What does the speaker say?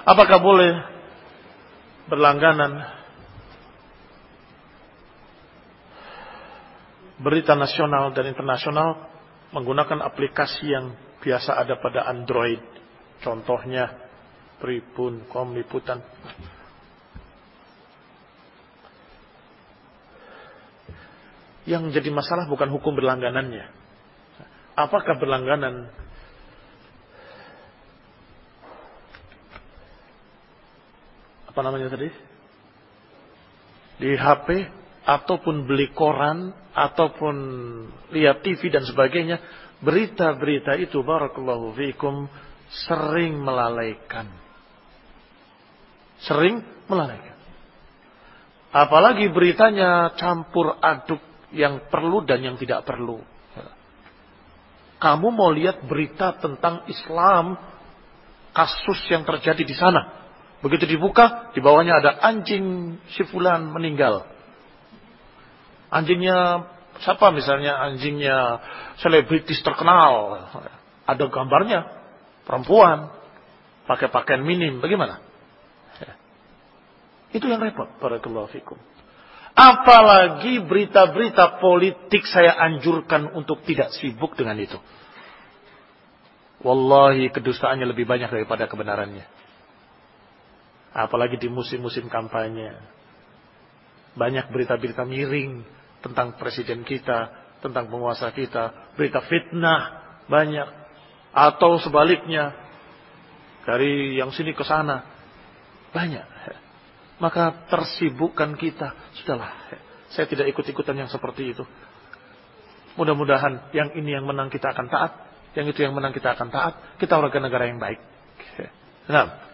Apakah boleh berlangganan berita nasional dan internasional menggunakan aplikasi yang biasa ada pada Android? Contohnya Tribun, Liputan. Yang jadi masalah bukan hukum berlangganannya. Apakah berlangganan di HP ataupun beli koran ataupun lihat TV dan sebagainya, berita-berita itu barakallahu fiikum sering melalaikan. Apalagi beritanya campur aduk yang perlu dan yang tidak perlu. Kamu mau lihat berita tentang Islam, kasus yang terjadi di sana. Begitu dibuka, di bawahnya ada anjing si fulan meninggal. Anjingnya siapa misalnya? Anjingnya selebritis terkenal. Ada gambarnya, perempuan, pakai pakaian minim. Bagaimana? Itu yang repot. Barakallahu fikum. Apalagi berita-berita politik, saya anjurkan untuk tidak sibuk dengan itu. Wallahi kedustaannya lebih banyak daripada kebenarannya. Apalagi di musim-musim kampanye. Banyak berita-berita miring tentang presiden kita, tentang penguasa kita. Berita fitnah banyak. Atau sebaliknya, dari yang sini ke sana. Banyak. Maka tersibukkan kita. Sudahlah, saya tidak ikut-ikutan yang seperti itu. Mudah-mudahan yang ini yang menang kita akan taat. Yang itu yang menang kita akan taat. Kita warga negara yang baik. Nah.